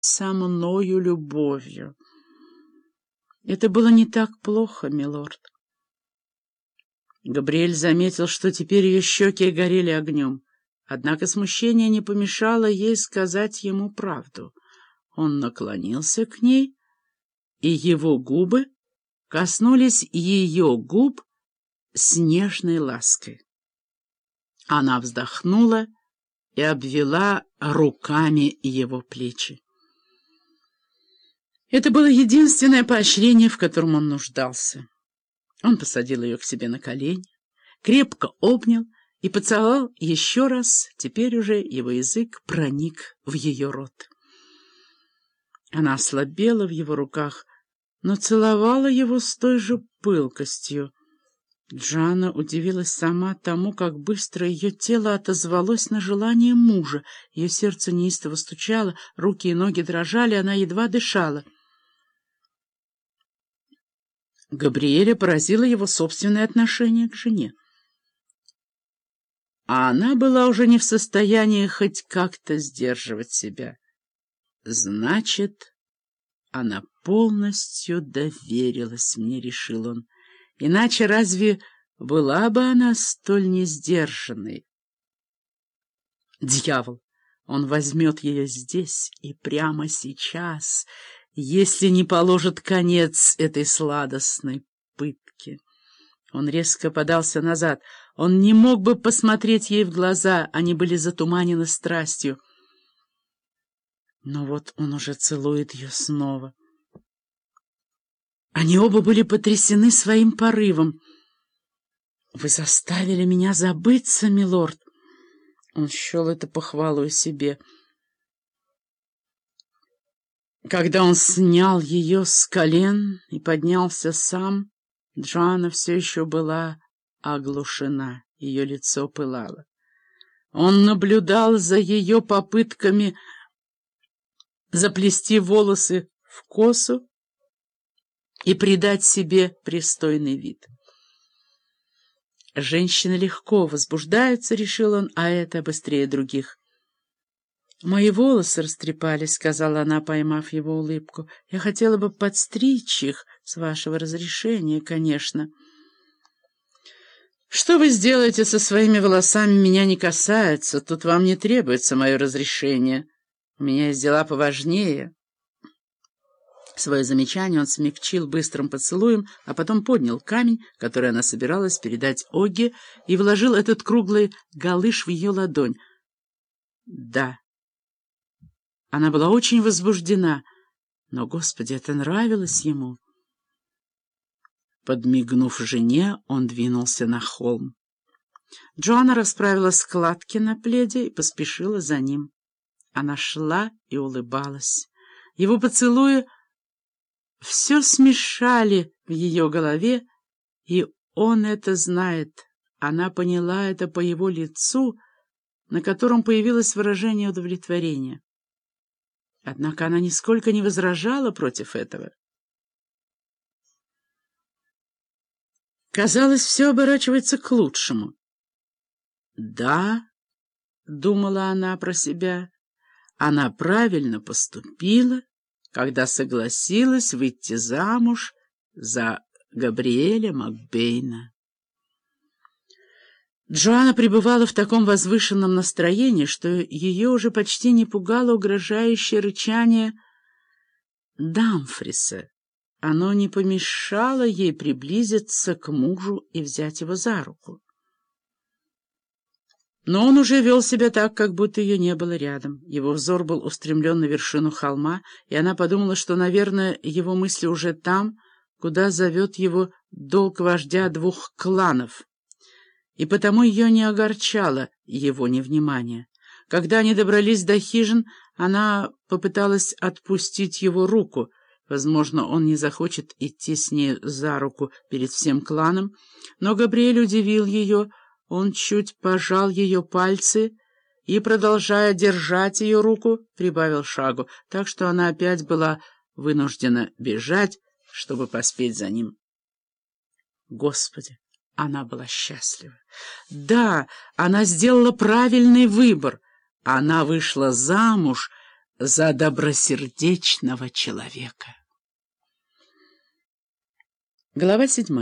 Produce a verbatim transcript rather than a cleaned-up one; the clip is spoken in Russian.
со мною любовью. Это было не так плохо, милорд. Габриэль заметил, что теперь ее щеки горели огнем. Однако смущение не помешало ей сказать ему правду. Он наклонился к ней, и его губы коснулись ее губ с нежной лаской. Она вздохнула и обвела руками его плечи. Это было единственное поощрение, в котором он нуждался. Он посадил ее к себе на колени, крепко обнял и поцеловал еще раз. Теперь уже его язык проник в ее рот. Она ослабела в его руках, но целовала его с той же пылкостью. Джоанна удивилась сама тому, как быстро ее тело отозвалось на желание мужа. Ее сердце неистово стучало, руки и ноги дрожали, она едва дышала. Габриэля поразило его собственное отношение к жене. А она была уже не в состоянии хоть как-то сдерживать себя. Значит, она полностью доверилась мне, решил он. Иначе разве была бы она столь несдержанной? Дьявол! Он возьмет ее здесь и прямо сейчас, если не положит конец этой сладостной пытке. Он резко подался назад. Он не мог бы посмотреть ей в глаза, они были затуманены страстью. Но вот он уже целует ее снова. Они оба были потрясены своим порывом. «Вы заставили меня забыться, милорд!» Он счел это похвалой себе. Когда он снял ее с колен и поднялся сам, Джоанна все еще была оглушена, ее лицо пылало. Он наблюдал за ее попытками заплести волосы в косу и придать себе пристойный вид. Женщины легко возбуждаются, решил он, а это быстрее других. «Мои волосы растрепались», — сказала она, поймав его улыбку. «Я хотела бы подстричь их, с вашего разрешения, конечно». «Что вы сделаете со своими волосами, меня не касается. Тут вам не требуется мое разрешение. У меня есть дела поважнее». Свое замечание он смягчил быстрым поцелуем, а потом поднял камень, который она собиралась передать Огге, и вложил этот круглый галыш в ее ладонь. «Да». Она была очень возбуждена, но, Господи, это нравилось ему. Подмигнув жене, он двинулся на холм. Джоанна расправила складки на пледе и поспешила за ним. Она шла и улыбалась. Его поцелуи все смешали в ее голове, и он это знает. Она поняла это по его лицу, на котором появилось выражение удовлетворения. Однако она нисколько не возражала против этого. Казалось, все оборачивается к лучшему. «Да», — думала она про себя, — «она правильно поступила, когда согласилась выйти замуж за Габриэля Макбейна». Джоанна пребывала в таком возвышенном настроении, что ее уже почти не пугало угрожающее рычание Дамфриса. Оно не помешало ей приблизиться к мужу и взять его за руку. Но он уже вел себя так, как будто ее не было рядом. Его взор был устремлен на вершину холма, и она подумала, что, наверное, его мысли уже там, куда зовет его долг вождя двух кланов. И потому ее не огорчало его невнимание. Когда они добрались до хижин, она попыталась отпустить его руку. Возможно, он не захочет идти с ней за руку перед всем кланом, но Габриэль удивил ее. Он чуть пожал ее пальцы и, продолжая держать ее руку, прибавил шагу, так что она опять была вынуждена бежать, чтобы поспеть за ним. Господи! Она была счастлива. Да, она сделала правильный выбор. Она вышла замуж за добросердечного человека. Глава седьмая.